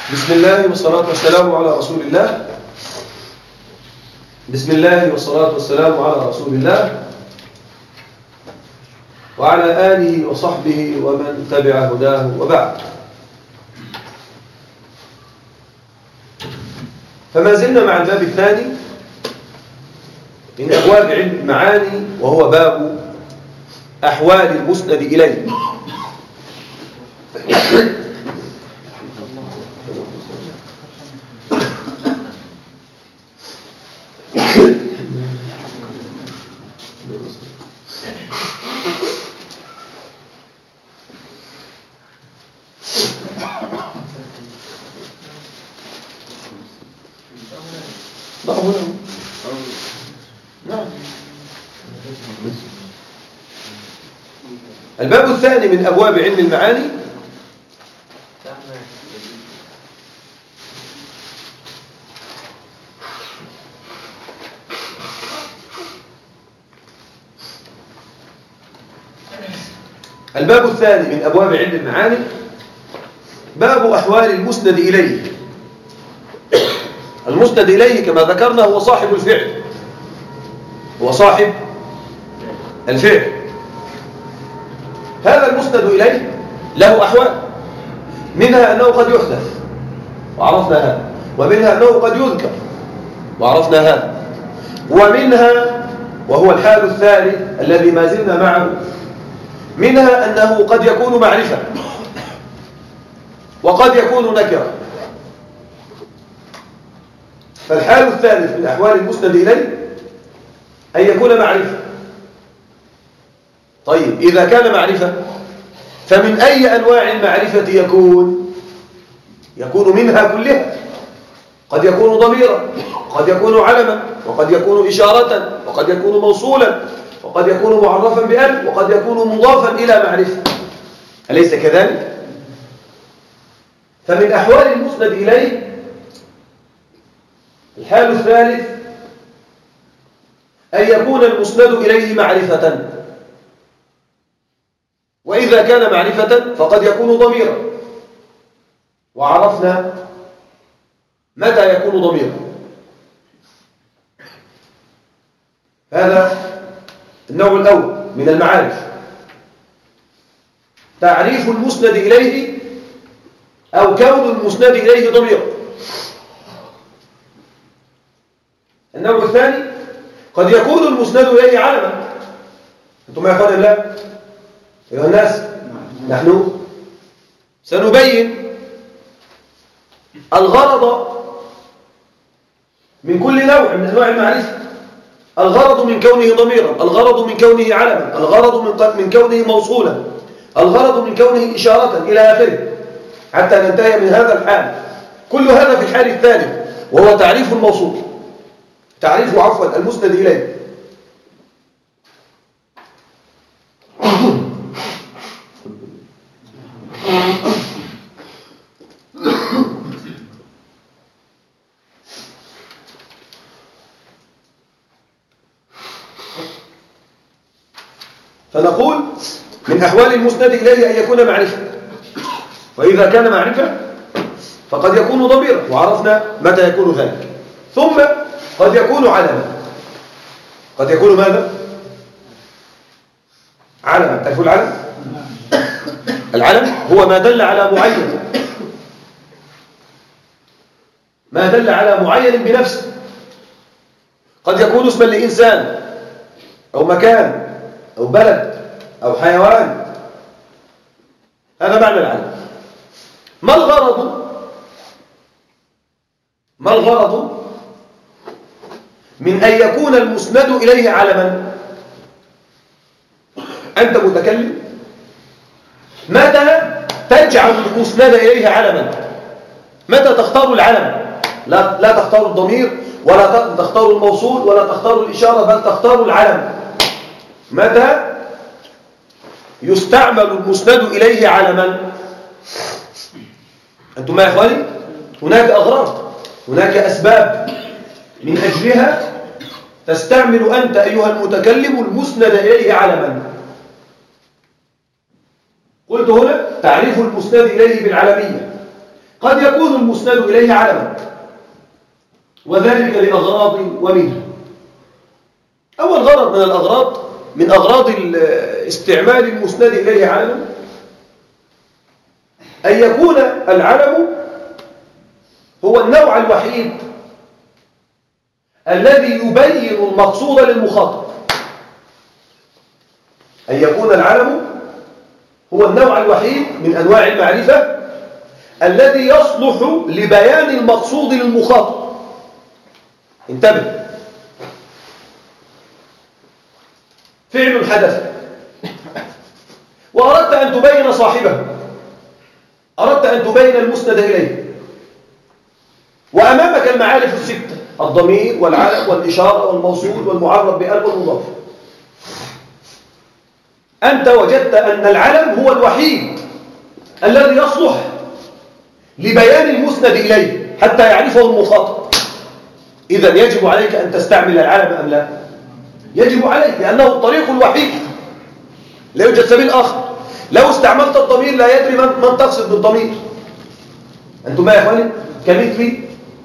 بسم الله والصلاة والسلام على رسول الله. بسم الله والصلاة والسلام على رسول الله وعلى آله وصحبه ومن تبع هداه وبعد. فما زلنا مع الباب الثاني من أبواب علم المعاني، وهو باب أحوال المسند إليه. الباب الثاني من أبواب علم المعاني الباب الثاني من أبواب علم المعاني باب أحوال المسند إليه. المسند إليه كما ذكرنا هو صاحب الفعل، هو صاحب الفعل. هذا المسند إليه له أحوال، منها أنه قد يحدث وعرفنا هذا، ومنها أنه قد يذكر وعرفنا هذا، ومنها وهو الحال الثالث الذي ما زلنا معه، منها أنه قد يكون معرفة وقد يكون نكرة. فالحال الثالث من أحوال المسند إليه أن يكون معرفة. طيب إذا كان معرفة فمن أي أنواع المعرفة يكون منها كلها. قد يكون ضميرا، وقد يكون علما، وقد يكون إشارة، وقد يكون موصولا، وقد يكون معرفا بألف، وقد يكون مضافا إلى معرفة. أليس كذلك؟ فمن أحوال المسند إليه الحال الثالث أن يكون المسند إليه معرفة، وإذا كان معرفة فقد يكون ضميرا، وعرفنا متى يكون ضميرا. هذا النوع الأول من المعارف، تعريف المسند إليه أو كون المسند إليه ضميرا. النوع الثاني قد يكون المسند إليه علما. أنتم يا أخوان الله أيها الناس، نحن سنبين الغرض من كل نوع من أنواع المعرفة. الغرض من كونه ضميرا، الغرض من كونه علما، الغرض من كونه موصولا، الغرض من كونه إشارة إلى آخره، حتى ننتهي من هذا الحال. كل هذا في الحال الثاني، وهو تعريف الموصول، تعريف المسند إليه. فنقول من أحوال المسند إليه أن يكون معرفة، وإذا كان معرفة فقد يكون ضميرا، وعرفنا متى يكون ذلك. ثم قد يكون علما. قد يكون ماذا؟ علما. تعرفوا العلم؟ العلم هو ما دل على معين، ما دل على معين بنفسه. قد يكون اسما لإنسان أو مكان أو بلد أو حيوان. هذا معنى العلم. ما الغرض من أن يكون المسند إليه علما؟ أنت متكلم، متى تجعل المسند إليه علما؟ متى تختار العلم؟ لا تختار الضمير، ولا تختار الموصول، ولا تختار الإشارة، بل تختار العلم. متى يستعمل المسند إليه علما؟ أنتم يا إخواني، هناك أغراض، هناك أسباب من أجلها تستعمل أنت أيها المتكلم المسند إليه علما. قلت هنا تعريف المسند إليه بالعلمية، قد يكون المسند إليه علما، وذلك لأغراض ومنها. أول غرض من الأغراض من أغراض استعمال المسند إليه علما أن يكون العلم هو النوع الوحيد الذي يبين المقصود للمخاطب. أن يكون العلم هو النوع الوحيد من أنواع المعرفة الذي يصلح لبيان المقصود للمخاطب. انتبه، فعل حدث وأردت أن تبين صاحبه، أردت أن تبين المسند إليه، وأمامك المعارف الستة: الضمير والعلم والإشارة والموصول والمعرف بأل والمضاف. أنت وجدت أن العلم هو الوحيد الذي يصلح لبيان المسند إليه حتى يعرفه المخاطب. إذن يجب عليك أن تستعمل العلم أم لا؟ يجب عليك، لأنه الطريق الوحيد، لا يوجد سبيل آخر. لو استعملت الضمير لا يدري من تقصد بالضمير. أنتم ما يا إخواني؟ كمثل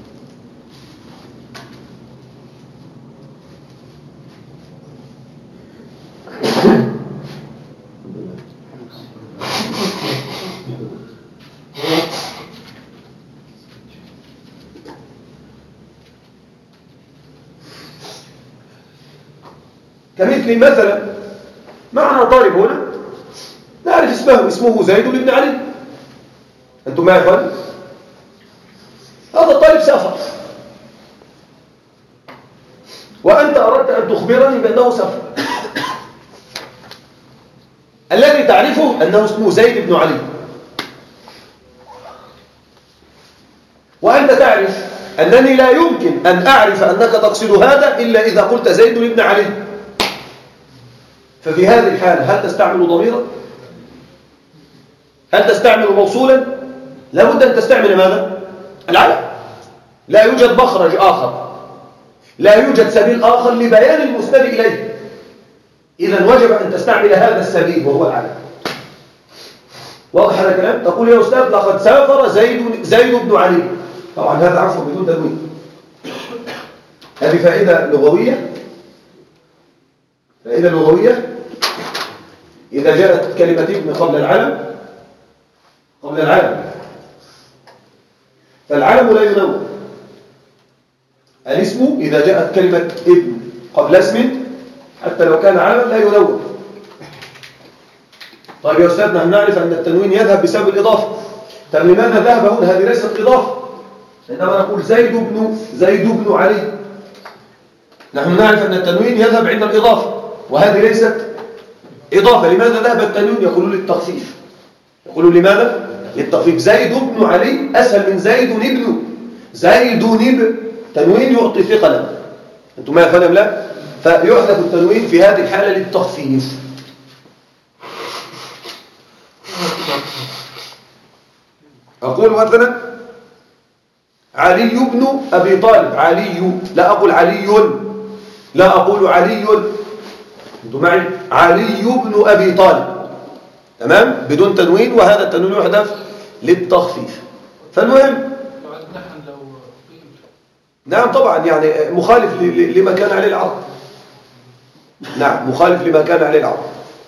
مثلا معنا طالب هنا نعرف اسمه زيد بن علي. أنتم معي يا إخواني؟ هذا الطالب سافر، وأنت أردت أن تخبرني بأنه سافر. الذي تعرفه أنه اسمه زيد بن علي، وأنت تعرف أنني لا يمكن أن أعرف أنك تقصد هذا إلا إذا قلت زيد بن علي. ففي هذه الحالة هل تستعمل ضميرا؟ هل تستعمل موصولا؟ لابد أن تستعمل ماذا؟ العلم. لا يوجد مخرج آخر، لا يوجد سبيل آخر لبيان المسند إليه. إذن وجب أن تستعمل هذا السبيل وهو العلم. واضح هذا الكلام؟ تقول يا أستاذ لقد سافر زيد بن علي. طبعا هذا عفوا بدون تنوين. هذه فائدة لغوية. فائدة لغوية: إذا جاءت كلمة ابن قبل العلم فالعلم لا ينون. الاسم إذا جاءت كلمة ابن قبل اسم حتى لو كان علما لا ينون. طيب يا أستاذ، نحن نعرف أن التنوين يذهب بسبب الإضافة. طيب لماذا ذهب هنا؟ هذه ليست إضافة، إنما نقول زيد بن علي. نحن نعرف أن التنوين يذهب عند الإضافة، وهذه ليست إضافة. لماذا ذهب التنوين؟ يقولون للتخفيف. يقولون لماذا؟ للتخفيف. زيد بن علي أسهل من زيد ابن. تنوين يعطي ثقلا. أنتم ما يفهم لا؟ فيحذف التنوين في هذه الحالة للتخفيف. أقول مثلا علي بن أبي طالب. علي، لا أقول علي، لا أقول علي. أنتم معي؟ علي بن أبي طالب، تمام، بدون تنوين، وهذا التنوين يحذف للتخفيف. فالمهم، نعم طبعا، يعني مخالف لما كان عليه العرب. نعم، مخالف لما كان عليه العرب.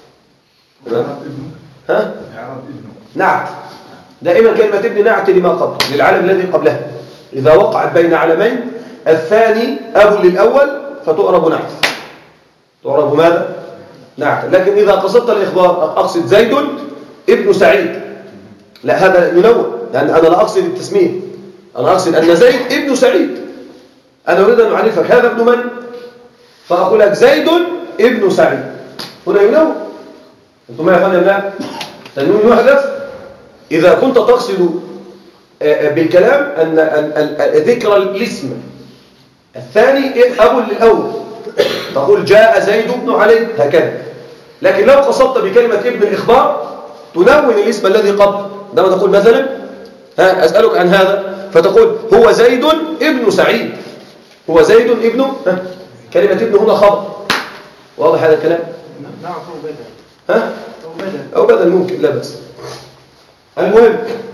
ها؟ نعت. دائما كلمة ابن نعت لما قبل، للعلم الذي قبلها. إذا وقعت بين علمين الثاني أب للأول فتعرب نعت. تعرب ماذا؟ نعت. لكن إذا قصدت الإخبار أقصد زيد ابن سعيد، لا، هذا ينوع، لأن أنا لا أقصد التسمية، أنا أقصد أن زيد ابن سعيد. أنا أريد أن أعرفك هذا ابن من؟ فأقول لك زيد ابن سعيد. هنا ينوع. أنتم ما يفعلون لا؟ تنوين يحذف إذا كنت تقصد بالكلام أن ذكر الاسم الثاني أب للأول، تقول جاء زيد بن علي هكذا. لكن لو قصدت بكلمة ابن الإخبار تنون الاسم الذي قبل. عندما تقول مثلا أسألك عن هذا فتقول هو زيد ابن سعيد، هو زيد ابن، كلمة ابن هنا خبر. واضح هذا الكلام؟ نعم، أو بدل أو بدل ممكن، لا بس. المهم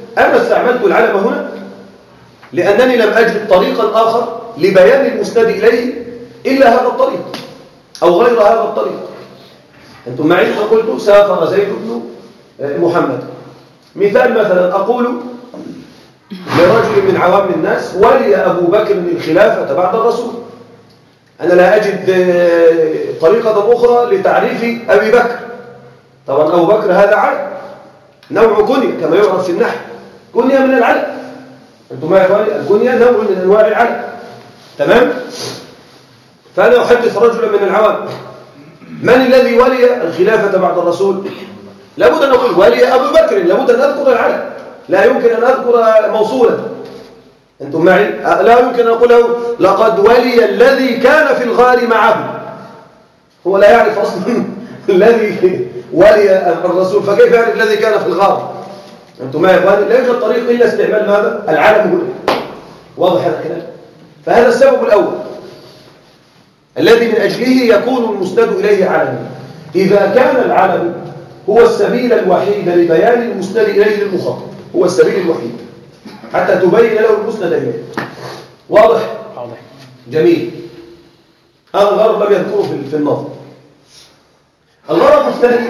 أنا استعملت العلم هنا لأنني لم أجد طريقا آخر لبيان المسند إليه إلا هذا الطريق أو غير هذا الطريق. أنتم معي؟ فقلت سافر زيد بن محمد. مثلا أقول لرجل من عوام الناس: ولي أبو بكر الخلافة بعد الرسول. أنا لا أجد طريقة أخرى لتعريف أبي بكر. طبعا أبو بكر هذا علم، نوع كنية كما يعرف في النحو، كنية من العلم. أنتم معي يا إخواني؟ الكنية نوع من أنواع العلم. تمام؟ فأنا أحدث رجلا من العوام: من الذي ولي الخلافة بعد الرسول؟ لابد أن أقول ولي أبو بكر، لابد أن أذكر العلم، لا يمكن أن أذكر موصولا. أنتم معي؟ لا يمكن أن أقول له لقد ولي الذي كان في الغار معه. هو لا يعرف أصلا الذي ولي الرسول، فكيف يعرف الذي كان في الغار؟ أنتم معي يا إخواني؟ لا يوجد طريق إلا استعمال ماذا؟ العلم هنا. واضح هذا الكلام؟ فهذا السبب الأول الذي من أجله يكون المسند إليه علما. إذا كان العلم هو السبيل الوحيد لبيان المسند إليه للمخاطب، هو السبيل الوحيد حتى تبين له المسند إليه. واضح؟ واضح. جميل. هذا الغرض لم يذكره في النظم. الغرض الثاني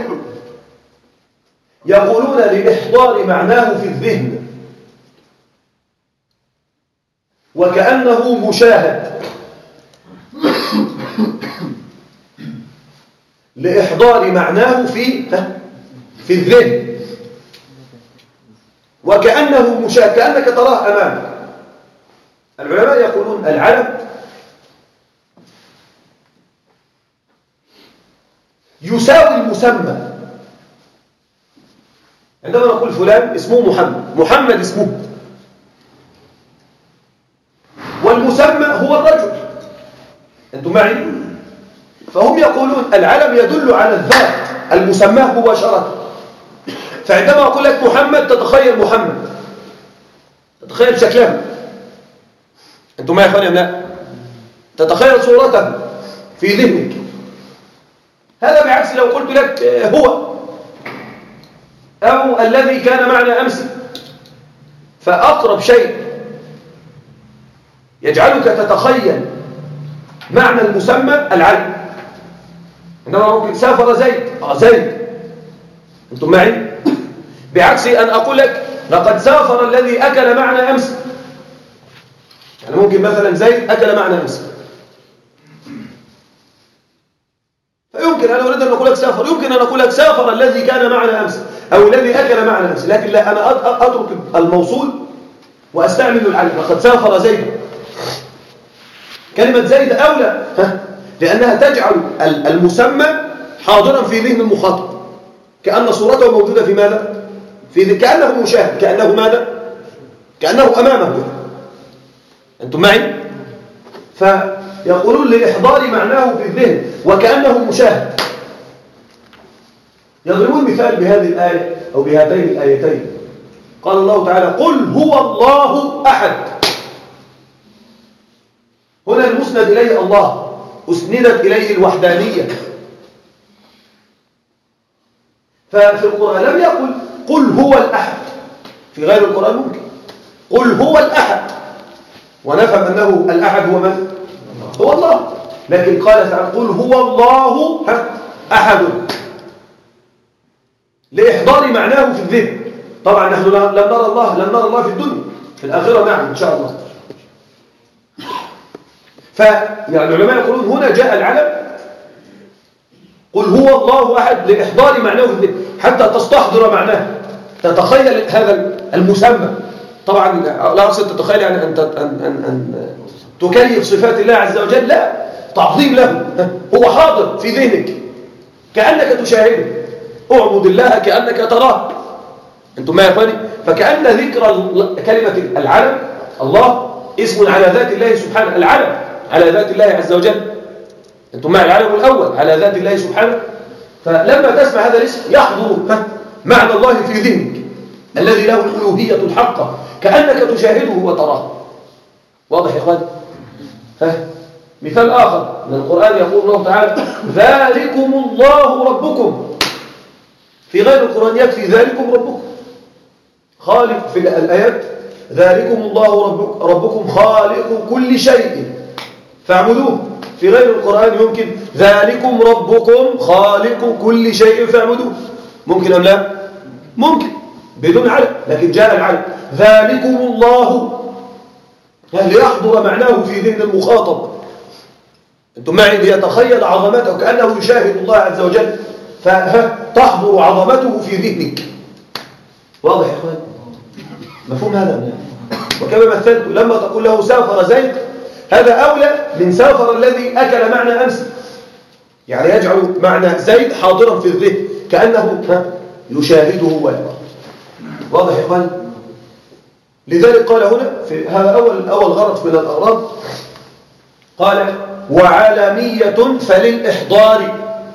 يقولون لإحضار معناه في الذهن وكأنه مشاهد. لإحضار معناه في الذهن وكأنه مشاهد، كأنك تراه أمامك. العلماء يقولون العلم يساوي المسمى. عندما نقول فلان اسمه محمد، محمد اسمه، والمسمى هو الرجل. أنتم معي؟ فهم يقولون العلم يدل على الذات المسماه مباشرة. فعندما أقول لك محمد تتخيل محمد، تتخيل شكله. أنتم معي يا أخواني أم لا؟ تتخيل صورته في ذهنك. هذا بعكس لو قلت لك هو أو الذي كان معنا أمس، فأقرب شيء يجعلك تتخيل معنى المسمى العلم. عندما ممكن سافر زيد، زيد. أنتم معي؟ بعكس أن أقول لك لقد سافر الذي أكل معنا أمس. يعني ممكن مثلا زيد أكل معنا أمس، فيمكن أنا أريد أن أقول لك سافر، يمكن أن أقول لك سافر الذي كان معنا أمس أو الذي أكل معنا أمس، لكن لا، أنا أترك الموصول وأستعمل العلم. لقد سافر زيد. كلمة زيد أولى لأنها تجعل المسمى حاضرا في ذهن المخاطب، كأن صورته موجودة في ماذا؟ كأنه مشاهد، كأنه ماذا؟ كأنه أمامه. أنتم معي؟ فيقولون لإحضار معناه في الذهن وكأنه مشاهد. يضربون مثال بهذه الآية أو بهاتين الآيتين. قال الله تعالى: قل هو الله أحد. هنا المسند إليه الله، أسندت إليه الوحدانية. ففي القرآن لم يقل قل هو الأحد، في غير القرآن ممكن قل هو الأحد ونفهم أنه الأحد هو من؟ هو الله. لكن قال تعالى قل هو الله أحد لإحضار معناه في الذهن. طبعا نحن لم نرى الله في الدنيا، في الآخرة نعم إن شاء الله. يعني العلماء يقولون هنا جاء العلم قل هو الله أحد لإحضار معناه في الذهن حتى تستحضر معناه، تتخيل هذا المسمى. طبعا لا أقصد تتخيل يعني أن تكيف صفات الله عز وجل، لا، تعظيم له. هو حاضر في ذهنك كأنك تشاهده. اعبد الله كأنك تراه. أنتم ما يا إخواني؟ فكأن ذكر كلمة العلم الله اسم على ذات الله سبحانه. العلم على ذات الله عز وجل. أنتم مع العلم الأول على ذات الله سبحانه. فلما تسمع هذا الاسم يحضر معنى الله في ذهنك الذي له الألوهية الحقة، كأنك تشاهده وتراه. واضح يا إخواني؟ مثال آخر من القرآن يقول الله تعالى: ذلكم الله ربكم. في غير القرآن يكفي ذلكم ربكم. خالق في الآيات ذلكم الله ربكم خالق كل شيء فاعبدوه. في غير القرآن يمكن ذلكم ربكم خالق كل شيء فاعبدوه، ممكن أم لا؟ ممكن بدون علم، لكن جاء العلم ذلكم الله ليحضر معناه في ذهن المخاطب. أنتم معي؟ ليتخيل عظمته كأنه يشاهد الله عز وجل فتحضر عظمته في ذهنك. واضح يا إخوان؟ مفهوم هذا؟ وكما مثلت لما تقول له سافر زيد، هذا أولى من سافر الذي أكل معنى أمس، يعني يجعل معنى زيد حاضرا في الذهن كأنه يشاهده ويراه. واضح يا إخوان؟ لذلك قال هنا في هذا أول غرض من الأغراض، قال وعالمية فللإحضار.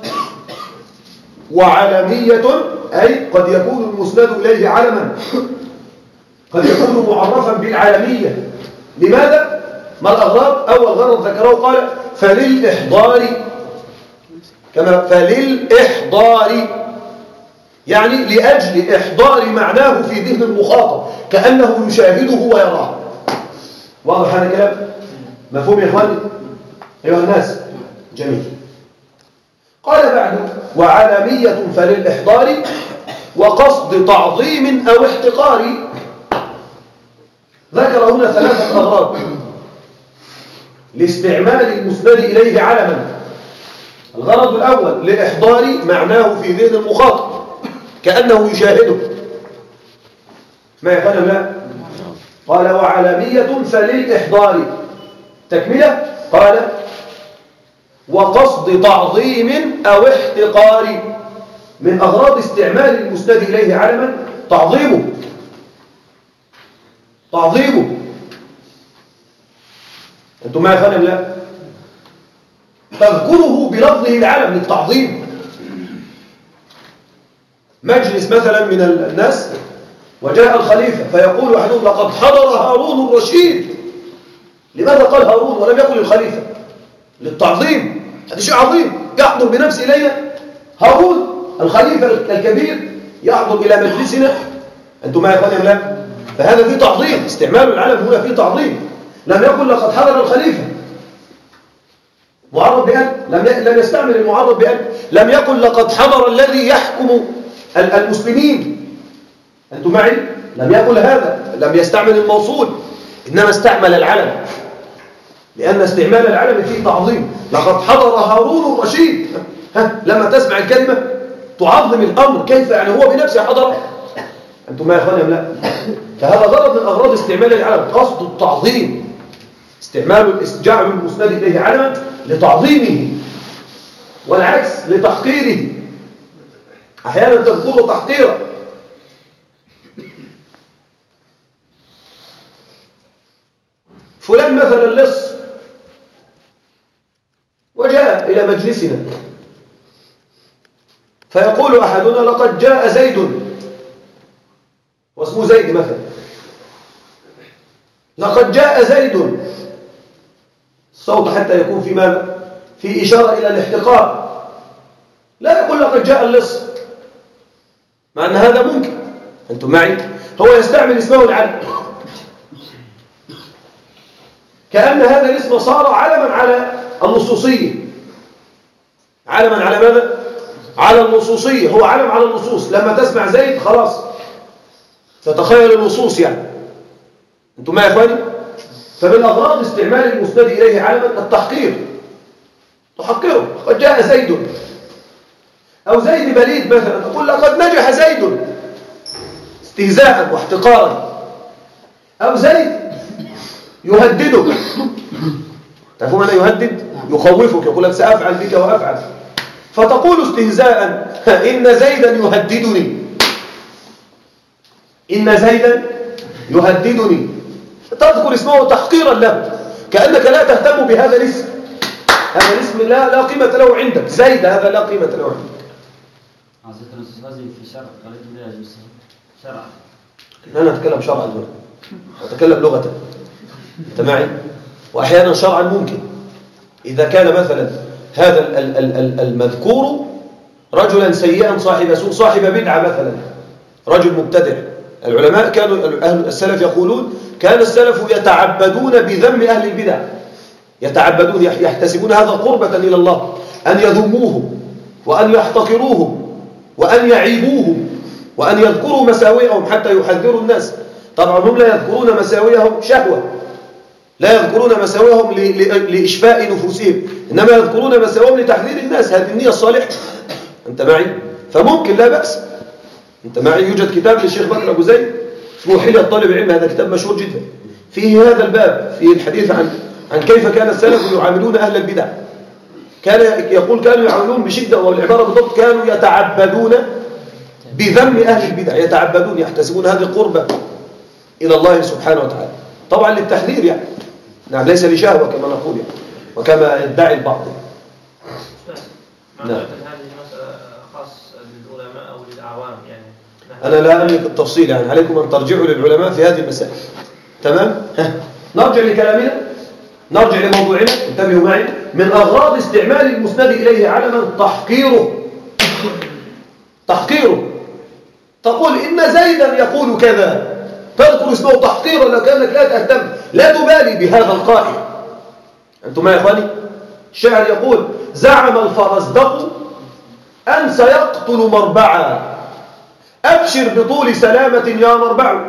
وعالمية أي قد يكون المسند إليه علما، قد يكون معرفا بالعالمية. لماذا؟ ما الأغراض؟ أول غرض ذكره قال فللإحضار، كما فللإحضار يعني لأجل إحضار معناه في ذهن المخاطب كأنه يشاهده ويراه. واضح هذا الكلام؟ مفهوم يا إخواني؟ أيها الناس؟ جميل. قال بعد وعالمية فللإحضار وقصد تعظيم أو احتقار. ذكر هنا ثلاثة أغراض لاستعمال المسند إليه علما. الغرض الأول لإحضار معناه في ذهن المخاطب كأنه يشاهده. ما يفعل لا؟ قال وعالمية فللإحضار. تكملة قال وقصد تعظيم أو احتقار. من أغراض استعمال المسند إليه علما تعظيمه. أنتم ما يفعل لا؟ تذكره بلفظه العلم للتعظيم. مجلس مثلا من الناس وجاء الخليفة فيقول أحدهم لقد حضر هارون الرشيد. لماذا قال هارون ولم يقل الخليفة؟ للتعظيم. هذا شيء عظيم يحضر بنفسه إلينا. هارون الخليفة الكبير يحضر إلى مجلسنا. أنتم ما يفعل لا؟ فهذا فيه تعظيم. استعمال العلم هنا فيه تعظيم. لم يقل لقد حضر الخليفة معرض بأن، لم يستعمل المعرض بأن، لم يقل لقد حضر الذي يحكم المسلمين. أنتم معي؟ لم يقل هذا، لم يستعمل الموصول، إنما استعمل العلم، لأن استعمال العلم فيه تعظيم. لقد حضر هارون الرشيد. لما تسمع الكلمة تعظم الأمر. كيف يعني هو بنفسه حضر؟ أنتم ما يا أخواني لا؟ فهذا غرض من أغراض استعمال العلم، قصد التعظيم. جعل المسند إليه علما لتعظيمه، والعكس لتحقيره. أحيانا تذكره تحقيرا. فلان مثلا لص وجاء إلى مجلسنا فيقول أحدنا لقد جاء زيد، واسمه زيد مثلا، لقد جاء زيد، الصوت حتى يكون في ماذا؟ في إشارة إلى الاحتقار. لا يقول لقد جاء اللص، مع أن هذا ممكن. أنتم معي؟ هو يستعمل اسمه العلم كأن هذا الاسم صار علما على النصوصية. علما على ماذا؟ على النصوصية. هو علم على النصوص. لما تسمع زيد خلاص تتخيل النصوص يعني. أنتم معي يا إخواني؟ فمن أغراض استعمال المسند إليه علما التحقير. تحقره. قد جاء زيد، أو زيد بليد مثلا تقول لقد نجح زيد استهزاء واحتقارا. أو زيد يهددك. تعرفون ماذا يهدد؟ يخوفك، يقول لك سأفعل بك وأفعل. فتقول استهزاء إن زيدا يهددني. إن زيدا يهددني. تذكر اسمه تحقيرا له كأنك لا تهتم بهذا الاسم. هذا الاسم لا قيمة له عندك. زيد هذا لا قيمة له عندك. في شرع شرع. أنا أتكلم شرعا هنا، أتكلم لغة. أنت معي؟ وأحيانا شرعا ممكن إذا كان مثلا هذا المذكور رجلا سيئا صاحب سوء صاحب بدعة مثلا، رجل مبتدع العلماء كانوا أهل السلف يقولون كان السلف يتعبدون بذم أهل البدع، يتعبدون يحتسبون هذا قربة إلى الله، أن يذموهم وأن يحتقروهم وأن يعيبوهم وأن يذكروا مساوئهم حتى يحذروا الناس. طبعا هم لا يذكرون مساوئهم شهوة، لا يذكرون مساوئهم لإشفاء نفوسهم، إنما يذكرون مساوئهم لتحذير الناس. هذه النية الصالحة. أنت معي؟ فممكن لا بأس. أنت معي؟ يوجد كتاب للشيخ بكر أبو زيد اسمه حلية طالب العلم، هذا كتاب مشهور جدا، فيه هذا الباب، فيه الحديث عن كيف كان السلف يعاملون أهل البدع. كانوا يعاملون بشدة، والعبارة بالضبط كانوا يتعبدون بذم أهل البدع، يتعبدون يحتسبون هذه قربة إلى الله سبحانه وتعالى، طبعا للتحذير يعني، نعم، ليس لشهوة كما نقول يعني، وكما يدعي البعض. نعم. هذه مسألة خاص للعلماء أو للأعوام يعني. أنا لا أملك التفصيل يعني، عليكم أن ترجعوا للعلماء في هذه المسائل. تمام؟ نرجع لكلامنا، نرجع لموضوعنا. انتبهوا معي. من أغراض استعمال المسند إليه علما تحقيره. تقول إن زيدا يقول كذا، تذكر اسمه تحقيرا لو كأنك لا تهتم، لا تبالي بهذا القائل. أنتم معي يا إخواني؟ الشاعر يقول: زعم الفرزدق أن سيقتل مربعا، أبشر بطول سلامة يا مربع.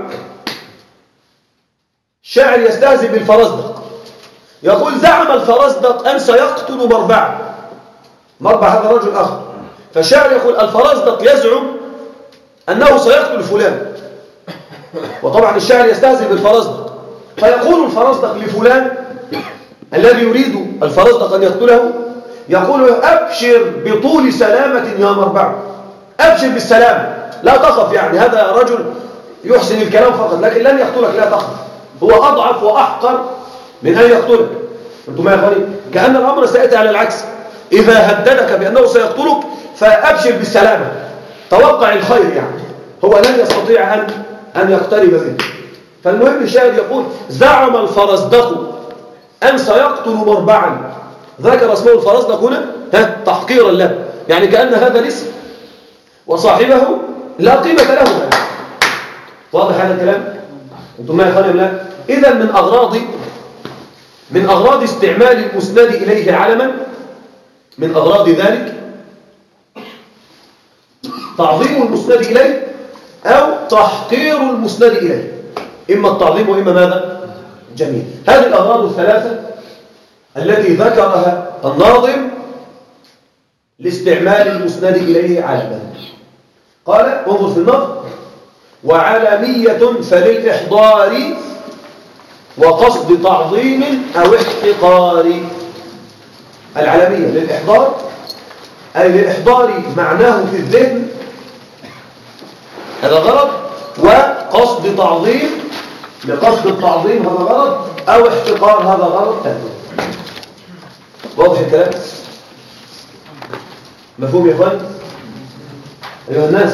الشاعر يستهزئ بالفرزدق، يقول: زعم الفرزدق أن سيقتل مربعا. مربع هذا رجل آخر، فالشاعر يقول الفرزدق يزعم أنه سيقتل فلان، وطبعا الشاعر يستهزئ بالفرزدق، فيقول الفرزدق لفلان الذي يريد الفرزدق أن يقتله، يقول: أبشر بطول سلامة يا مربع، أبشر بالسلام، لا تخف. يعني هذا رجل يحسن الكلام فقط، لكن لن يقتلك، لا تخف، هو أضعف وأحقر من أن يقتلك. أنتم يا أخواني؟ كأن الأمر سيأتي على العكس، إذا هددك بأنه سيقتلك فأبشر بالسلامة، توقع الخير يعني، هو لن يستطيع أن يقترب منه. فالمهم الشاهد يقول: زعم الفرزدق أن سيقتل مربعا، ذكر اسمه الفرزدق هنا تحقيرا له، يعني كأن هذا الاسم وصاحبه لا قيمة له. واضح هذا الكلام؟ أنتم ما يخالف؟ لا. إذا من أغراض استعمال المسند إليه علما، من أغراض ذلك تعظيم المسند إليه أو تحقير المسند إليه، إما التعظيم وإما ماذا؟ جميل. هذه الأغراض الثلاثة التي ذكرها الناظم لاستعمال المسند إليه علما. قال: انظر في النظم: وعلمية فللإحضار وقصد تعظيم أو احتقار. العلمية للإحضار، أي لإحضار معناه في الذهن، هذا غرض، وقصد تعظيم لقصد التعظيم، هذا غرض، أو احتقار، هذا غرض ثاني. واضح الكلام؟ مفهوم يا اخوان؟ أيها الناس،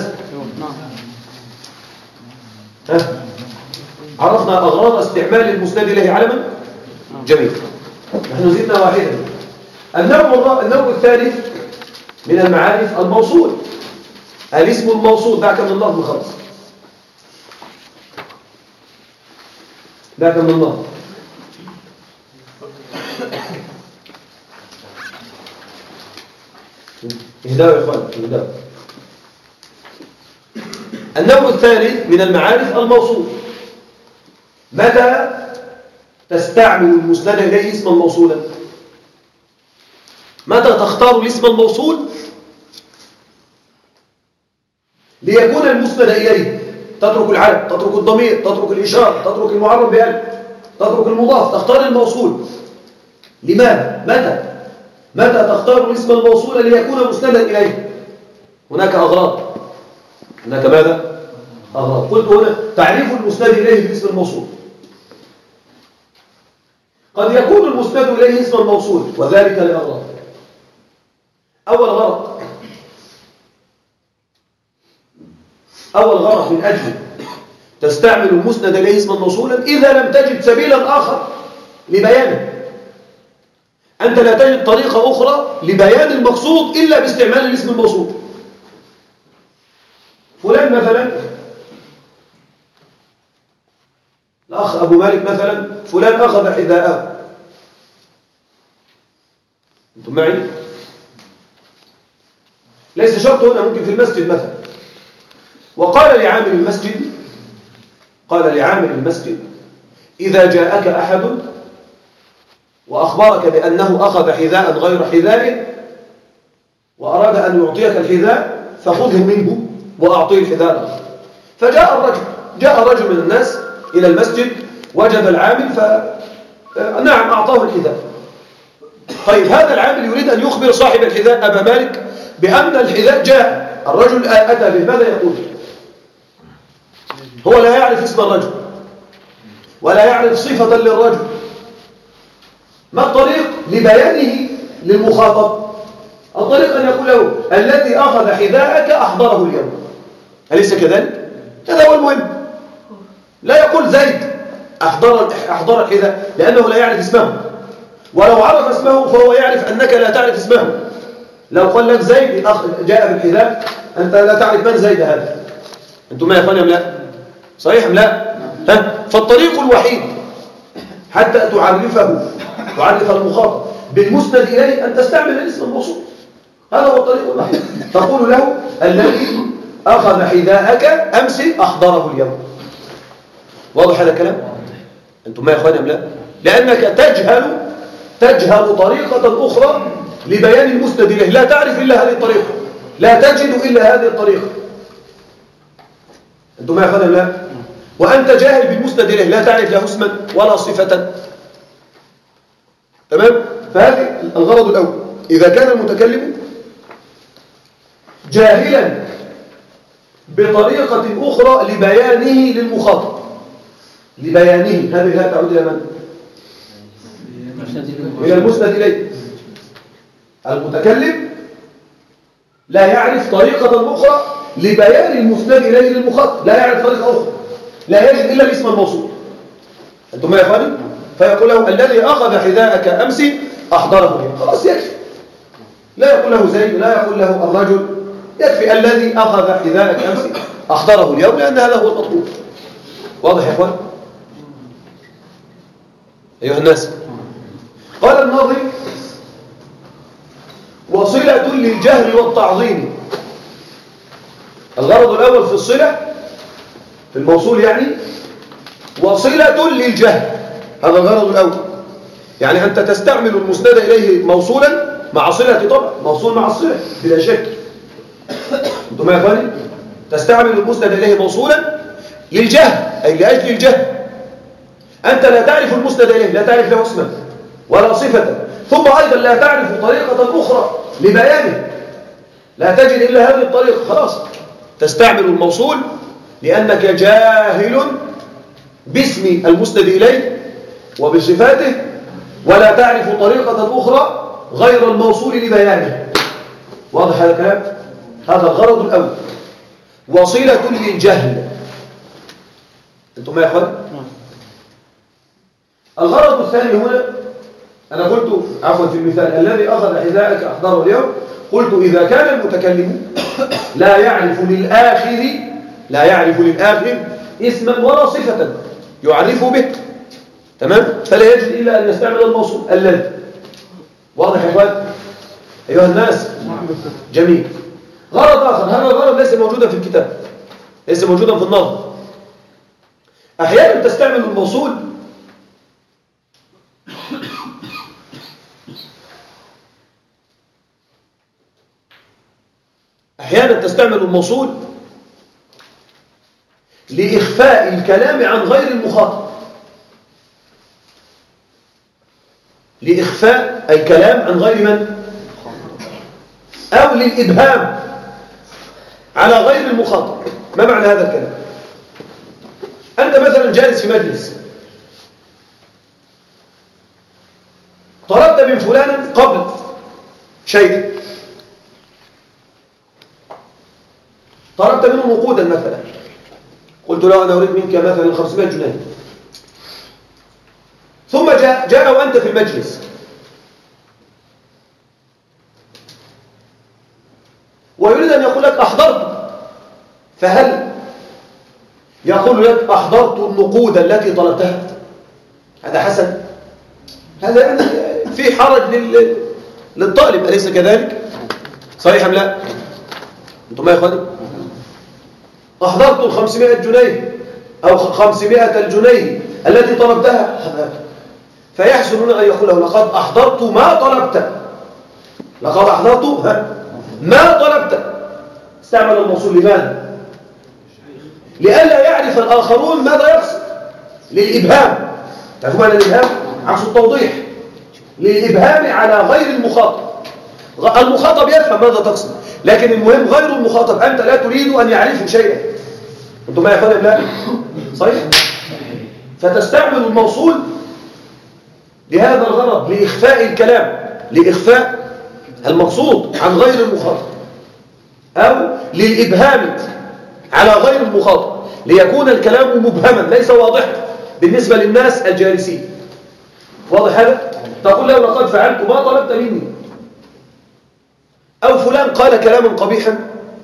عرفنا أغراض استعمال المسند إليه علما؟ جميل. نحن زدنا واحدا. النوع الثالث من المعارف الموصول، الاسم الموصول. دعك من النظم خلص، دعك من النظم. اهداوا يا اخوان، اهداوا. النوع الثالث من المعارف الموصول. متى تستعمل المسند إليه اسما موصولا؟ متى تختار الاسم الموصول ليكون المسند إليه؟ تترك العلم، تترك الضمير، تترك الإشارة، تترك المعرب بألف، تترك المضاف، تختار الموصول. لماذا؟ متى تختار الاسم الموصول ليكون مسندا إليه؟ هناك أغراض. هناك ماذا؟ أغراض. قلت هنا تعريف المسند إليه بالاسم الموصول. قد يكون المسند إليه اسما موصول، وذلك لأغراض. أول غرض من أجل تستعمل المسند إليه اسما موصولا إذا لم تجد سبيلا آخر لبيانه. أنت لا تجد طريقة أخرى لبيان المقصود إلا باستعمال الاسم الموصول. فلان مثلا الأخ أبو مالك مثلا فلان أخذ حذاءه، أنتم معي؟ ليس شرط هنا، ممكن في المسجد مثلا، وقال لعامل المسجد، قال لعامل المسجد إذا جاءك أحد وأخبرك بأنه أخذ حذاء غير حذائه وأراد أن يعطيك الحذاء فخذه منه وأعطيه الحذاء الآخر. جاء رجل من الناس إلى المسجد، وجد العامل فنعم أعطاه الحذاء. طيب هذا العامل يريد أن يخبر صاحب الحذاء أبا مالك بأن الحذاء جاء، الرجل أتى به، ماذا يقول؟ هو لا يعرف اسم الرجل ولا يعرف صفة للرجل. ما الطريق لبيانه للمخاطب؟ الطريق أن يقول له الذي أخذ حذاءك أحضره اليوم، أليس كذلك؟ هذا هو المهم. لا يقول زيد أحضر الحذاء لأنه لا يعرف اسمه، ولو عرف اسمه فهو يعرف أنك لا تعرف اسمه. لو قال لك زيد جاء بالحذاء أنت لا تعرف من زيد هذا. أنتم ما يفعلون أم لا؟ صحيح أم لا؟ فالطريق الوحيد حتى تعرف المخاطب بالمسند إليه أن تستعمل الاسم الموصول. هذا هو الطريق الوحيد. تقول له الذي أخذ حذاءك أمس أحضره اليوم. واضح هذا الكلام؟ أنتم ما يا أخواني أم لا؟ لأنك تجهل طريقة أخرى لبيان المسند إليه، لا تعرف إلا هذه الطريقة، لا تجد إلا هذه الطريقة. أنتم ما يا أخواني أم لا؟ وأنت جاهل بالمسند إليه، لا تعرف له اسما ولا صفة. تمام؟ فهذه الغرض الأول. إذا كان المتكلم جاهلا بطريقة أخرى لبيانه للمخاطب، لبيانه، هذه لا تعود إلى من؟ إلى المسند إليه. المتكلم لا يعرف طريقة أخرى لبيان المسند إليه للمخاطب، لا يعرف طريقة أخرى، لا يجد إلا الاسم الموصول. أنتم ما يا إخواني؟ فيقول له الذي أخذ حذاءك أمس أحضره اليوم، خلاص يكفي. لا يقول له زيد، لا يقول له الرجل، يكفي الذي أخذ حذاءك أمس أحضره اليوم، لأن هذا هو المطلوب. واضح يا إخوان؟ أيها الناس، قال الناظم وصلة للجهل والتعظيم. الغرض الأول في الصلة في الموصول يعني وصلة للجهل، هذا الغرض الأول. يعني أنت تستعمل المسند إليه موصولا مع صلة، طبعا موصول مع الصلة بلا شك. أنتم يا أخواني تستعمل المسند إليه موصولا للجهل، أي لأجل الجهل. أنت لا تعرف المسند إليه، لا تعرف له اسما ولا صفة، ثم أيضا لا تعرف طريقة أخرى لبيانه، لا تجد إلا هذه الطريقة، خلاص تستعمل الموصول لأنك جاهل باسم المسند إليه وبصفاته، ولا تعرف طريقة أخرى غير الموصول لبيانه. واضح هذا الكلام؟ هذا الغرض الأول، وصلة للجهل. أنتم يا أخوان؟ الغرض الثاني هنا، أنا قلت عفوا في المثال الذي أخذ حذاءك أحضره اليوم، قلت إذا كان المتكلم لا يعرف للآخر اسما ولا صفة يعرف به، تمام؟ فلا يجد إلا أن يستعمل الموصول الذي. واضح يا إخوان؟ أيها الناس، جميل. غرض آخر، هذا الغرض ليس موجودا في الكتاب، ليس موجودا في النظم. أحيانا تستعمل الموصول لإخفاء الكلام عن غير المخاطب، لإخفاء الكلام عن غير من؟ أو للإبهام على غير المخاطب. ما معنى هذا الكلام؟ أنت مثلا جالس في مجلس، طلبت من فلان قبل شيء، طلبت منه نقودا مثلا، قلت له أنا أريد منك مثلا 500 جنيه، ثم جاء وأنت في المجلس ويريد أن يقول لك أحضرت، فهل يقول لك أحضرت النقود التي طلبتها، هذا حسن، هذا يعني في حرج للطالب، أليس كذلك؟ صحيح أم لا؟ أنتم ما يا إخواني؟ أحضرت 500 جنيه أو 500 الجنيه التي طلبتها، فيحسن أن يقول له لقد أحضرت ما طلبت، لقد أحضرت ما طلبت. استعمل الموصول لماذا؟ لئلا يعرف الآخرون ماذا يقصد، للإبهام. تعرفوا معنى الإبهام؟ عكس التوضيح، للإبهام على غير المخاطب. المخاطب يفهم ماذا تقصد، لكن المهم غير المخاطب أنت لا تريد أن يعرفوا شيئا. أنتم ما يا أخواني لا؟ صحيح؟ فتستعمل الموصول لهذا الغرض، لإخفاء الكلام، لإخفاء المقصود عن غير المخاطب، أو للإبهام على غير المخاطب، ليكون الكلام مبهما ليس واضحا بالنسبة للناس الجالسين. واضح هذا؟ تقول له لقد فعلت ما طلبت مني، أو فلان قال كلاما قبيحا،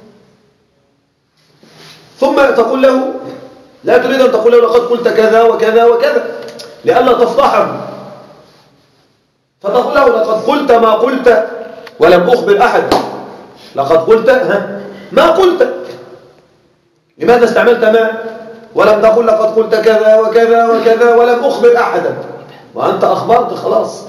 ثم تقول له، لا تريد أن تقول له لقد قلت كذا وكذا وكذا لئلا تفضحه، فتقول له لقد قلت ما قلت ولم أخبر أحد، لقد قلت ما قلت. لماذا استعملت ما ولم تقل لقد قلت كذا وكذا وكذا ولم أخبر أحدا؟ وأنت أخبرت خلاص.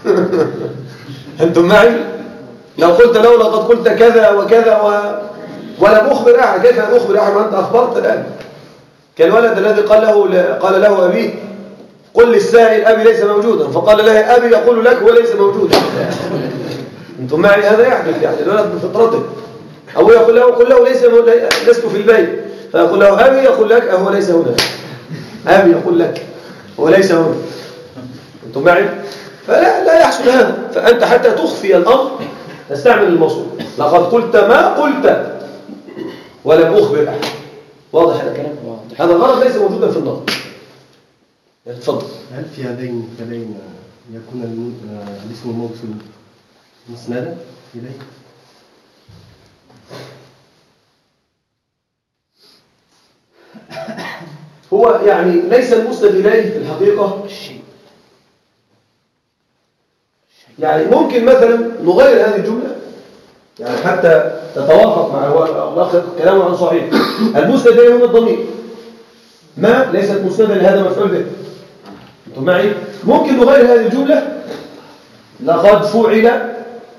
أنتم معي؟ لو قلت له لقد قلت كذا وكذا ولم أخبر أحد، كيف أخبر أحد وأنت أخبرت الآن؟ كالولد الذي قال له أبيه قل للسائل أبي ليس موجودا، فقال له أبي يقول لك هو ليس موجودا. أنتم معي؟ هذا يحدث، يعني الولد بفطرته. أو يقول له قل له لست في البيت، فيقول له أبي يقول لك هو ليس هنا، أبي يقول لك هو ليس هنا. أنتم معي؟ فلا يحصل هذا. فأنت حتى تخفي الأمر تستعمل الموصول، لقد قلت ما قلت ولم أخبر أحد. واضح هذا الكلام؟ هذا الغرض ليس موجودا في النظم. تفضل. هل في هذين الكلمين يكون الاسم الموصول مسندا إليه؟ هو يعني ليس المسند إليه في الحقيقة يعني ممكن مثلا نغير هذه الجملة يعني حتى تتوافق مع الأخ كلامه عن صحيح. المسند إليه هنا الضمير، ما ليست مسندا لهذا مفعول به. أنتم معي؟ ممكن نغير هذه الجملة لقد فعل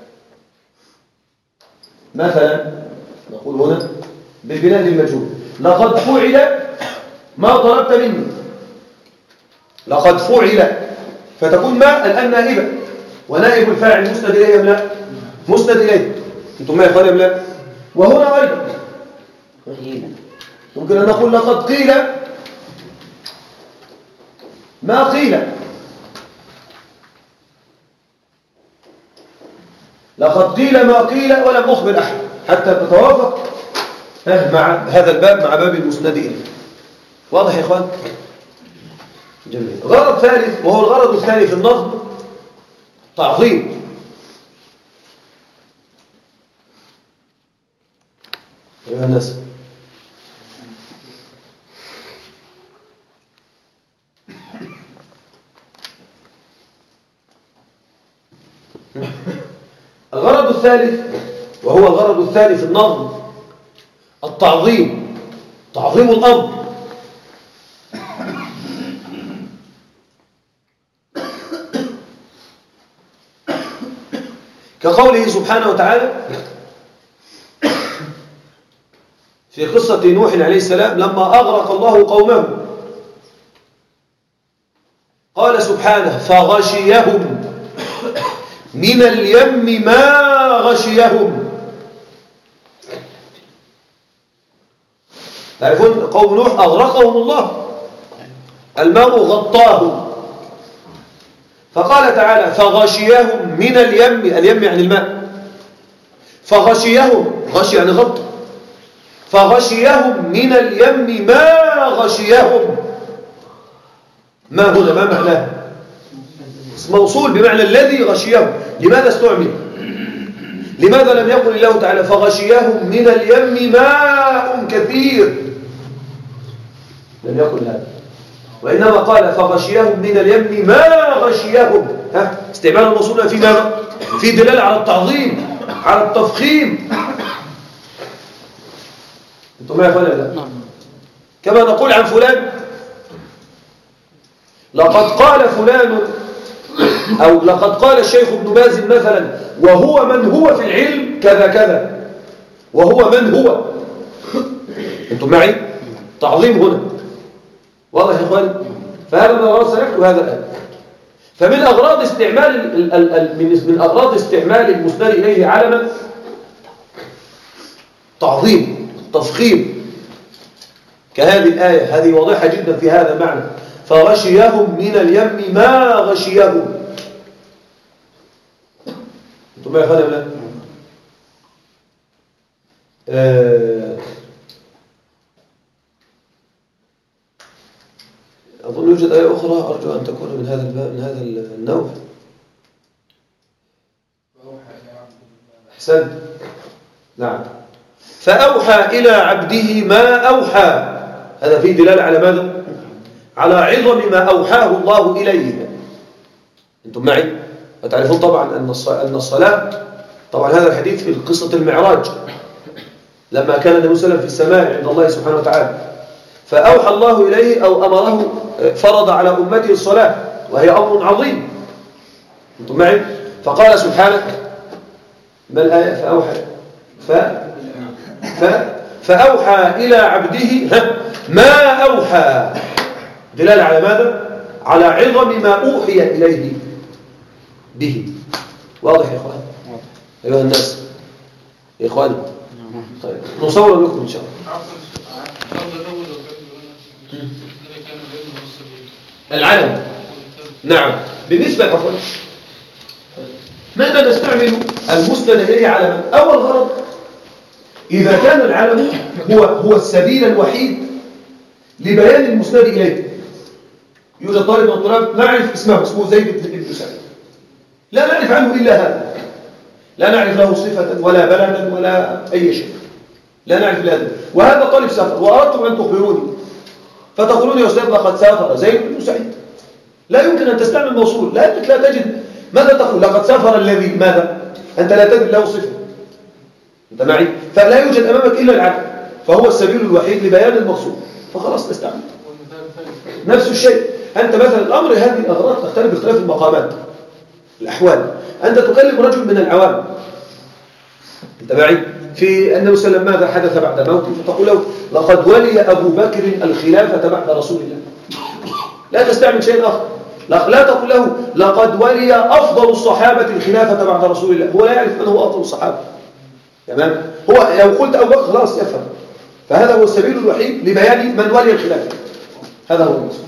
مثلا، نقول هنا بالبناء للمجهول لقد فعل ما طلبت مني، لقد فعل، فتكون ما الآن نائبة، ونائب الفاعل مسند إليه أم لا؟ مسند إليه. أنتم ما يقال أم لا؟ وهنا أيضا ممكن أن نقول لقد قيل ما قيل، لقد قيل ما قيل ولم أخبر أحد، حتى تتوافق مع هذا الباب مع باب المسند إليه. واضح يا إخوان؟ جميل. غرض ثالث، وهو الغرض الثاني في النظم، تعظيم. أيها الناس، الغرض الثالث، وهو الغرض الثاني في النظم، التعظيم، تعظيم الأمر. كقوله سبحانه وتعالى في قصة نوح عليه السلام لما أغرق الله قومه، قال سبحانه فغشيهم من اليم ما غشيهم. تعرفون قوم نوح أغرقهم الله، الماء غطاهم، فقال تعالى فغشيهم من اليم، اليم يعني الماء، فغشيهم، غشي يعني غطى، فغشيهم من اليم ما غشيهم. ما هنا ما معناه؟ موصول بمعنى الذي غشيهم. لماذا استعمل؟ لماذا لم يقل الله تعالى فغشيهم من اليم ماء كثير؟ لم يقل هذا، وإنما قال فغشيهم من اليم ما غشيهم. استعمال الموصول في ماذا؟ في دلالة على التعظيم، على التفخيم. انتم ما يفعل لا؟ كما نقول عن فلان لقد قال فلان، أو لقد قال الشيخ ابن باز مثلا وهو من هو في العلم كذا كذا، وهو من هو. انتم معي؟ تعظيم هنا واضح يا اخواني؟ فهذا من الأغراض سنحكي هذا الآن. فمن أغراض استعمال من أغراض استعمال المسند إليه علما تعظيم، تفخيم، كهذه الآية، هذه واضحة جدا في هذا المعنى، فغشيهم من اليم ما غشيهم. انتم ما يفعل ولا؟ أظن يوجد آية أخرى أرجو أن تكون من هذا الباب، من هذا النوع. أحسنت. نعم. فأوحى إلى عبده ما أوحى، هذا فيه دلالة على ماذا؟ على عظم ما أوحاه الله إليه. أنتم معي؟ وتعرفون طبعا أن الصلاة، طبعا هذا الحديث في قصة المعراج لما كان النبي صلى الله عليه وسلم في السماء عند الله سبحانه وتعالى، فأوحى الله إليه أو أمره، فرض على أمته الصلاة وهي أمر عظيم. أنتم معي؟ فقال سبحانك، ما الآية؟ فأوحى إلى عبده ما أوحى، دلالة على ماذا؟ على عظم ما أوحي إليه به. واضح يا إخوان؟ أيها الناس يا إخواني، طيب نصور لكم إن شاء الله. العلم، نعم. بالنسبة عفوا ماذا نستعمل المسند إليه علما؟ أول غرض، إذا كان العلم هو السبيل الوحيد لبيان المسند إليه. يوجد طالب من الطلاب نعرف اسمه زيد بن سعيد، لا نعرف عنه إلا هذا، لا نعرف له صفة ولا بلدا ولا أي شيء، لا نعرف إلا هذا، وهذا طالب سافر، وأردتم أن تخبروني فتقولون يا أستاذ لقد سافر زيد بن سعيد، لا يمكن أن تستعمل موصول، لأنك لا تجد. ماذا تقول؟ لقد سافر الذي ماذا؟ أنت لا تجد له صفة. أنت معي؟ فلا يوجد أمامك إلا العدل، فهو السبيل الوحيد لبيان المقصود، فخلاص تستعمل. نفس الشيء أنت مثلا الأمر، هذه الأغراض تختلف باختلاف المقامات، الأحوال. أنت تكلم رجل من العوام، أنت معي؟ في النبي صلى الله عليه وسلم ماذا حدث بعد موته، فتقول له لقد ولي أبو بكر الخلافة بعد رسول الله، لا تستعمل شيء آخر. لا تقول له لقد ولي أفضل الصحابة الخلافة بعد رسول الله، هو لا يعرف من هو أفضل الصحابة. تمام؟ هو لو قلت أبو بكر خلاص يفهم. فهذا هو السبيل الوحيد لبيان من ولي الخلافة، هذا هو المقصود.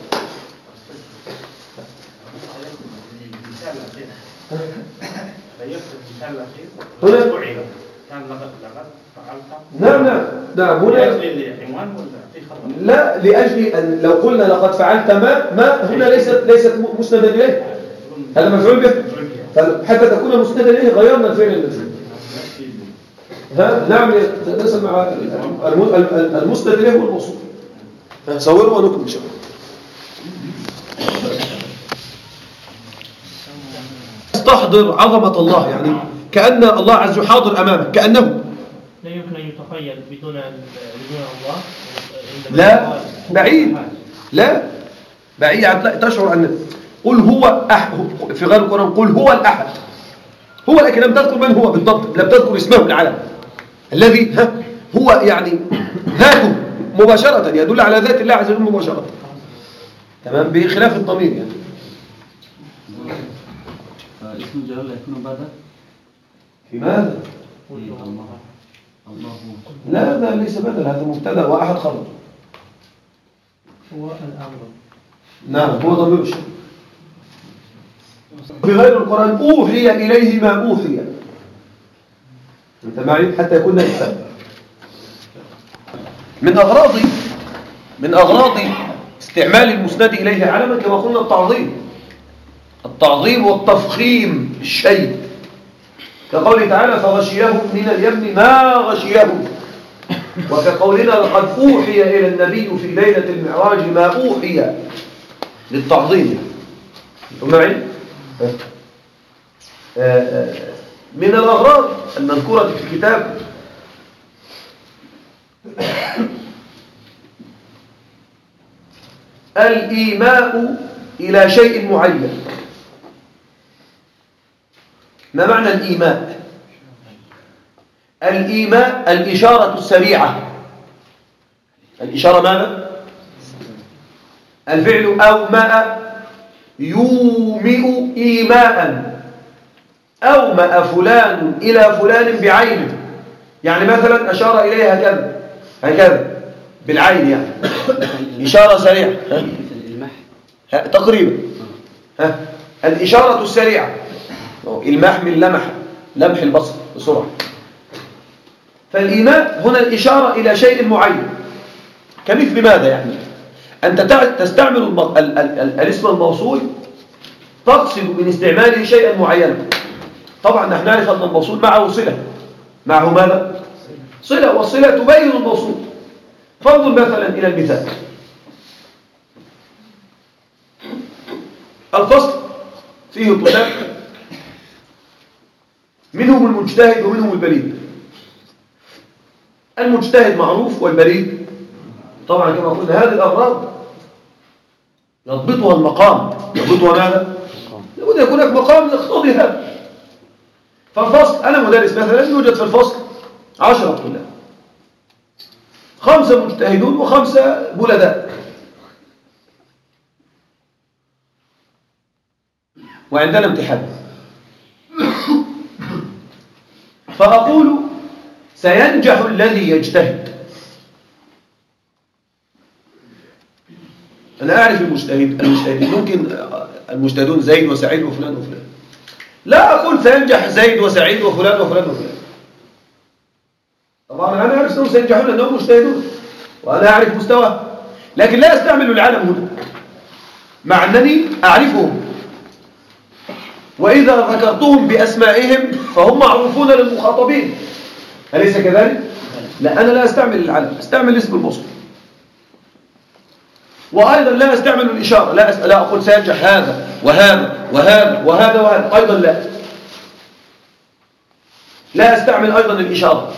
هنا نعم هنا لا، لأجل أن لو قلنا لقد فعلت ما هنا ليست مسندا إليه، هذا مفعول به، حتى تكون مسندا إليه غيرنا الفعل المفعول. نعم، نسمع مع المسند إليه هو الموصول. صوروا ونكمل إن شاء الله. استحضر عظمة الله، يعني كأن الله عز وجل حاضر أمامك، كأنه لا يمكن أن يتخيل بدون الله. لا، بعيد، لا بعيد. تشعر أن قل هو أحد في غير القرآن، قل هو الأحد، هو، لكن لم تذكر من هو بالضبط، لم تذكر اسمه العلم الذي هو يعني ذاته مباشرة، يدل على ذات الله عز وجل مباشرة. تمام، بخلاف الضمير يعني. اسم الجلالة يكون بعد في ماذا؟ الله. لا، هذا ليس بدل، هذا مبتدا واحد خبر. هو الأمر. نعم، هو ضمير الشيء. في غير القرآن أوحي إليه ما أوحي. أنت معي؟ حتى يكون الإنسان من أغراض استعمال المسند إليه علما كما قلنا التعظيم والتفخيم الشيء، كقوله تعالى فغشيهم من اليم ما غشيهم. وكقولنا لقد أوحي إلى النبي في ليلة المعراج ما أوحي للتعظيم. أنتم معي؟ من الأغراض المذكورة في الكتاب الإيماء إلى شيء معين. ما معنى الإيماء؟ الإيماء الإشارة السريعة. الإشارة ماذا؟ الفعل أومأ يومئ إيماء. أومأ فلان إلى فلان بعينه، يعني مثلا أشار إليه هكذا هكذا بالعين، يعني إشارة سريعة تقريبا. الإشارة السريعة، المح من لمح البصر بسرعة. فالإيماء هنا الإشارة إلى شيء معين. كمثل ماذا يعني؟ أنت تستعمل الاسم الموصول تقصد من استعماله شيئا معينا. طبعا نحن نعرف أن الموصول معه صلة. معه ماذا؟ صلة، والصلة تبين الموصول. فانظر مثلا إلى المثال. الفصل فيه طلاب، منهم المجتهد ومنهم البليد. المجتهد معروف، والبليد طبعا كما قلنا هذه الأغراض يضبطها المقام. يضبطها ماذا؟ لابد يكون هناك مقام يقتضي هذا. فالفصل، أنا مدرس مثلا، يوجد في الفصل 10 طلاب، 5 مجتهدون و5 بلداء. وعندنا امتحان، فأقول سينجح الذي يجتهد. أنا أعرف المجتهدين، ممكن المجتهدون زيد وسعيد وفلان وفلان. لا أقول سينجح زيد وسعيد وفلان وفلان وفلان. طبعا أنا أعرف أنهم سينجحون لأنهم مجتهدون وأنا أعرف مستواه، لكن لا أستعمل العالم هنا مع أنني أعرفهم، وإذا ذكرتهم بأسمائهم فهم معروفون للمخاطبين. أليس كذلك؟ لا، أنا لا أستعمل العلم، أستعمل الاسم الموصول. وأيضا لا أستعمل الإشارة، لا أقول سينجح هذا وهذا وهذا وهذا وهذا. أيضا لا أستعمل أيضا الإشارة.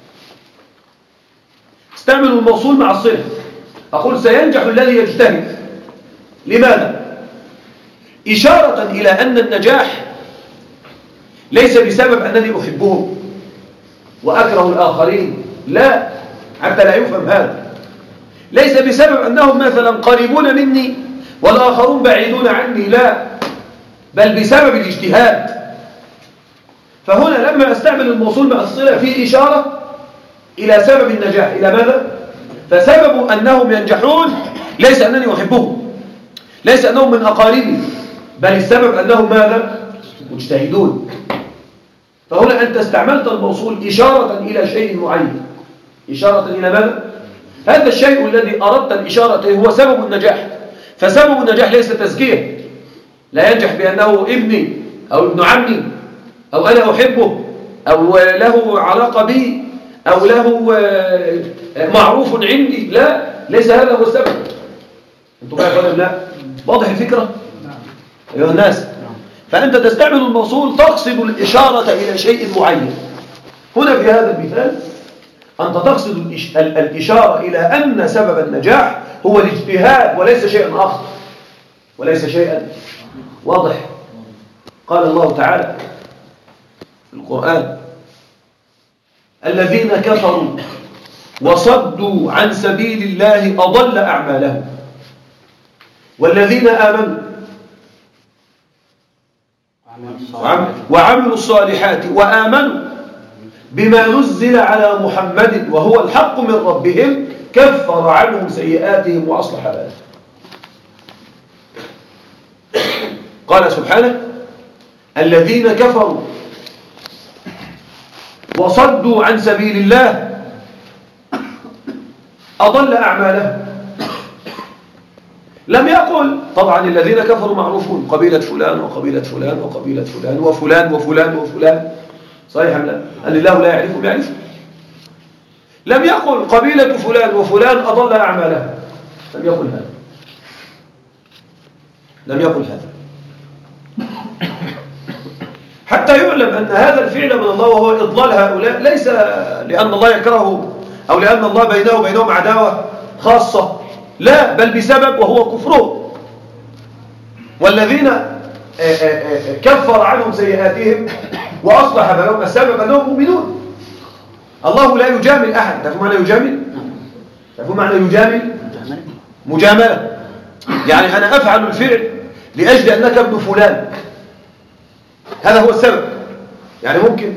استعمل الموصول مع الصلة. أقول سينجح الذي يجتهد. لماذا؟ إشارة إلى أن النجاح ليس بسبب أنني أحبهم وأكره الآخرين، لا، حتى لا يفهم هذا. ليس بسبب أنهم مثلا قريبون مني والآخرون بعيدون عني، لا، بل بسبب الاجتهاد. فهنا لما أستعمل الموصول مع الصلة في إشارة إلى سبب النجاح. إلى ماذا؟ فسبب أنهم ينجحون ليس أنني أحبهم، ليس أنهم من أقاربي، بل السبب أنهم ماذا؟ مجتهدون. فهنا أنت استعملت الموصول إشارة إلى شيء معين. إشارة إلى ماذا؟ هذا الشيء الذي أردت الإشارة هو سبب النجاح. فسبب النجاح ليس تزكية. لا ينجح بأنه ابني أو ابن عمي أو أنا أحبه أو له علاقة بي أو له معروف عندي، لا، ليس هذا هو السبب. أنتم بقى قالوا لا؟ واضح الفكرة؟ أيها الناس، فأنت تستعمل الموصول تقصد الإشارة إلى شيء معين. هنا في هذا المثال أنت تقصد الإشارة إلى أن سبب النجاح هو الاجتهاد وليس شيئا آخر، وليس شيئا. واضح؟ قال الله تعالى في القرآن: الذين كفروا وصدوا عن سبيل الله أضل أعمالهم، والذين آمنوا وعملوا الصالحات وآمنوا بما نزل على محمد وهو الحق من ربهم كفر عنهم سيئاتهم وأصلح بالهم. قال سبحانه: الذين كفروا وصدوا عن سبيل الله أضل أعمالهم. لم يقل طبعا الذين كفروا معروفون، قبيلة فلان وقبيلة فلان وقبيلة فلان وفلان وفلان وفلان، صحيح أم لا؟ أن الله لا يعرفهم يعرفهم. لم يقل قبيلة فلان وفلان أضل أعمالها، لم يقل هذا، لم يقل هذا، حتى يعلم أن هذا الفعل من الله وهو إضلال هؤلاء ليس لأن الله يكرهه أو لأن الله بينه وبينهم عداوة خاصة، لا، بل بسبب وهو كفرهم. والذين كفر عنهم سيئاتهم وأصلح بلهم السبب أنهم مؤمنون. الله لا يجامل أحد. تعرفوا معنى يجامل؟ تعرفوا معنى يجامل؟ مجاملة، يعني أنا أفعل الفعل لأجل أنك ابن فلان، هذا هو السبب. يعني ممكن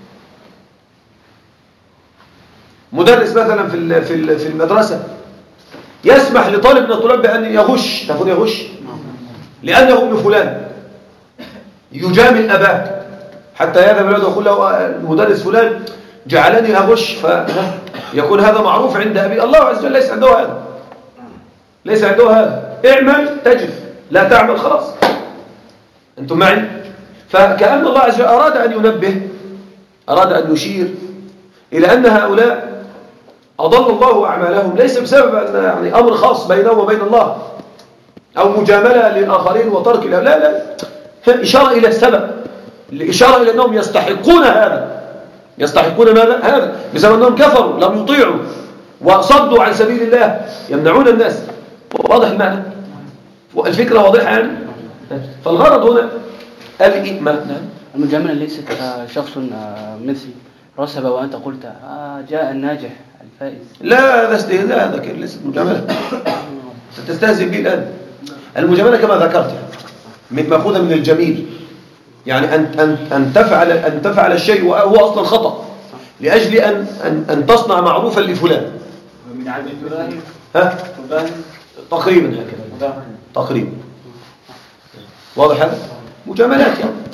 مدرس مثلا في المدرسة يسمح لطالب من الطلاب بأن يغش. تعرفون يغش؟ لأنه ابن فلان، يجامل أباه، حتى يذهب الولد ويقول له المدرس فلان جعلني أغش، فيكون هذا معروف عند أبي. الله عز وجل ليس عنده هذا، ليس عنده هذا. اعمل تجد، لا تعمل خلاص. أنتم معي؟ فكأن الله عز وجل أراد أن ينبه، أراد أن يشير إلى أن هؤلاء أضل الله أعمالهم ليس بسبب أن يعني أمر خاص بينهم وبين الله أو مجاملة للآخرين وترك لا لا، إشارة إلى السبب، الإشارة إلى أنهم يستحقون هذا. يستحقون ماذا؟ هذا بسبب أنهم كفروا، لم يطيعوا وصدوا عن سبيل الله، يمنعون الناس. واضح المعنى؟ الفكرة واضحة يعني؟ فالغرض هنا الإيمان. المجاملة ليست شخص مثل رسب وأنت قلت جاء الناجح الفائز. لا، هذا استهزاء، هذا كيف ليست مجاملة. ستستهزئ به الآن. المجاملة كما ذكرت مأخوذة من الجميل، يعني أن تفعل الشيء وهو أصلا خطأ لأجل أن تصنع معروفا لفلان. من عدد فلان. ها؟ تقريبا هكذا، تقريبا. واضح هذا؟ مجاملات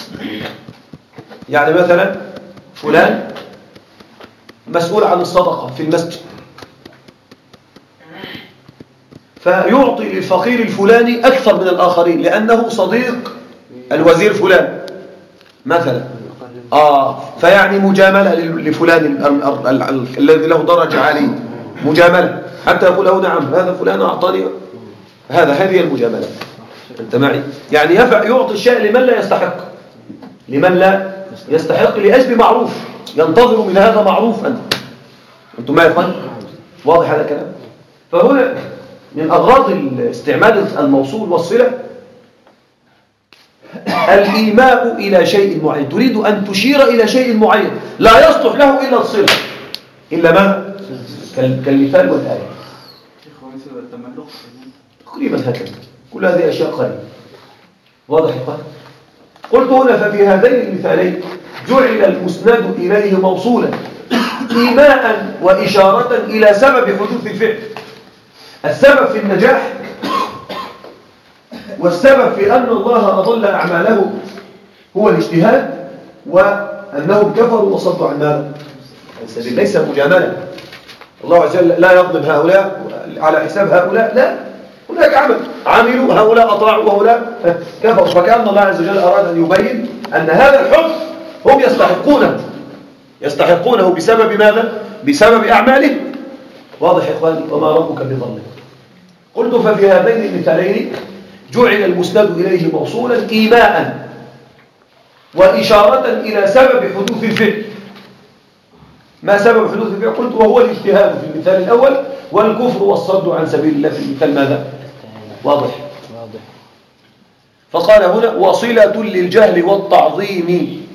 يعني مثلا فلان مسؤول عن الصدقة في المسجد، فيعطي للفقير الفلاني أكثر من الآخرين لأنه صديق الوزير فلان مثلا. فيعني مجاملة لفلان الذي له درجة عالية، مجاملة حتى يقول له نعم هذا فلان أعطاني هذه المجاملة. أنت معي؟ يعني يعطي الشيء لمن لا يستحق، لمن لا يستحق لأجل معروف، ينتظر من هذا معروفا. أنتم معي يا إخوان؟ واضح هذا الكلام؟ فهنا من أغراض استعمال الموصول والصلة الإيماء إلى شيء معين، تريد أن تشير إلى شيء معين لا يصلح له إلا الصلة، إلا ما كالمثال والآية تقريبا هكذا. كل هذه أشياء قليلة. واضح يا إخوان؟ قلت هنا ففي هذين المثالين جعل المسند إليه موصولا إيماء وإشارة إلى سبب حدوث الفعل. السبب في النجاح والسبب في أن الله أضل أعماله هو الاجتهاد، وأنهم كفروا وصدوا عن ماذا؟ ليس مجاملة. الله عز وجل لا يظلم هؤلاء على حساب هؤلاء، لا، هناك عمل عملوا، هؤلاء أطاعوا وهؤلاء كفروا. فكأن الله عز وجل أراد أن يبين أن هذا الحكم هم يستحقونه بسبب ماذا؟ بسبب أعمالهم. واضح يا إخواني؟ وما ربك بظلم. قلت ففي هذين المثالين جعل المسند إليه موصولا إيماء وإشارة إلى سبب حدوث الفعل. ما سبب حدوث الفعل؟ قلت وهو الاجتهاد في المثال الأول، والكفر والصد عن سبيل الله في المثال ماذا؟ واضح. فقال هنا وصلة للجهل والتعظيم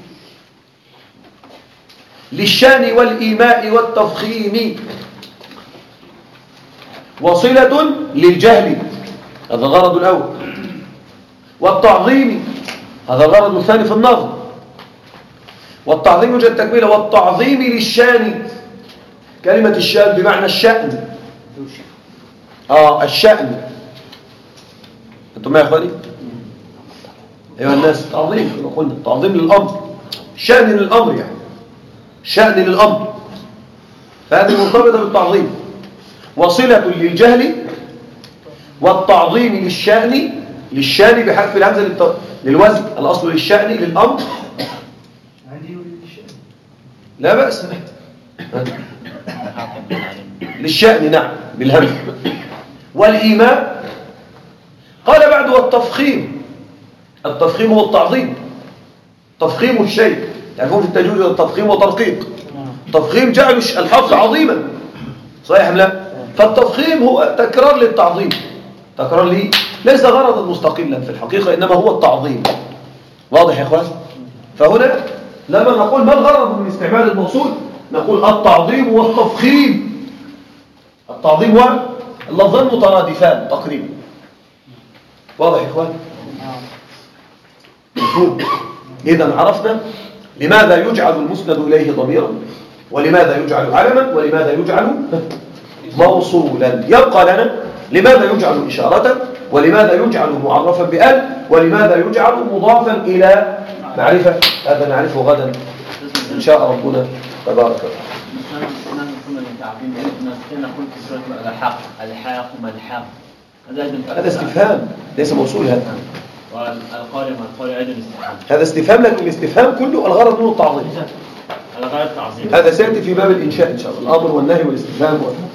للشان والإيماء والتفخيم. وصلة للجهل، هذا الغرض الأول، والتعظيم هذا الغرض الثاني في النظم. والتعظيم يوجد تكميله، والتعظيم للشان، كلمة الشان بمعنى الشأن. الشأن. أنتم يا أخواني؟ أيها الناس، تعظيم كما قلنا، تعظيم للأمر، شأن للأمر، يعني شأن للأمر، فهذه مرتبطة بالتعظيم. وصلة للجهل والتعظيم للشأن بحذف الهمزة للوزن، الأصل للشأن للأمر. لا بأس. للشأن نعم بالهمز. والإيماء قال بعد والتفخيم. التفخيم هو التعظيم، تفخيم الشيء، تعرفون في التجويد التفخيم وترقيق. تفخيم جعل الحرف عظيما، صحيح أم لا؟ فالتفخيم هو تكرار للتعظيم، تكرار لي ليس غرضا مستقلا في الحقيقة، إنما هو التعظيم. واضح يا إخوان؟ فهنا لما نقول ما الغرض من استعمال الموصول نقول التعظيم والتفخيم. التعظيم واللفظان مترادفان تقريبا. واضح يا إخوان؟ إذا عرفنا لماذا يجعل المسند إليه ضميرا، ولماذا يجعل علما، ولماذا يجعل موصولا. يبقى لنا لماذا يجعل إشارة، ولماذا يجعل معرفا بأل، ولماذا يجعل مضافا إلى معرفة. هذا نعرفه غدا إن شاء ربنا تبارك وتعالى. هذا استفهام ليس موصول. هذا استفهام، لكن الاستفهام كله الغرض منه التعظيم. هذا سيأتي في باب الإنشاء إن شاء الله، الأمر والنهي والاستفهام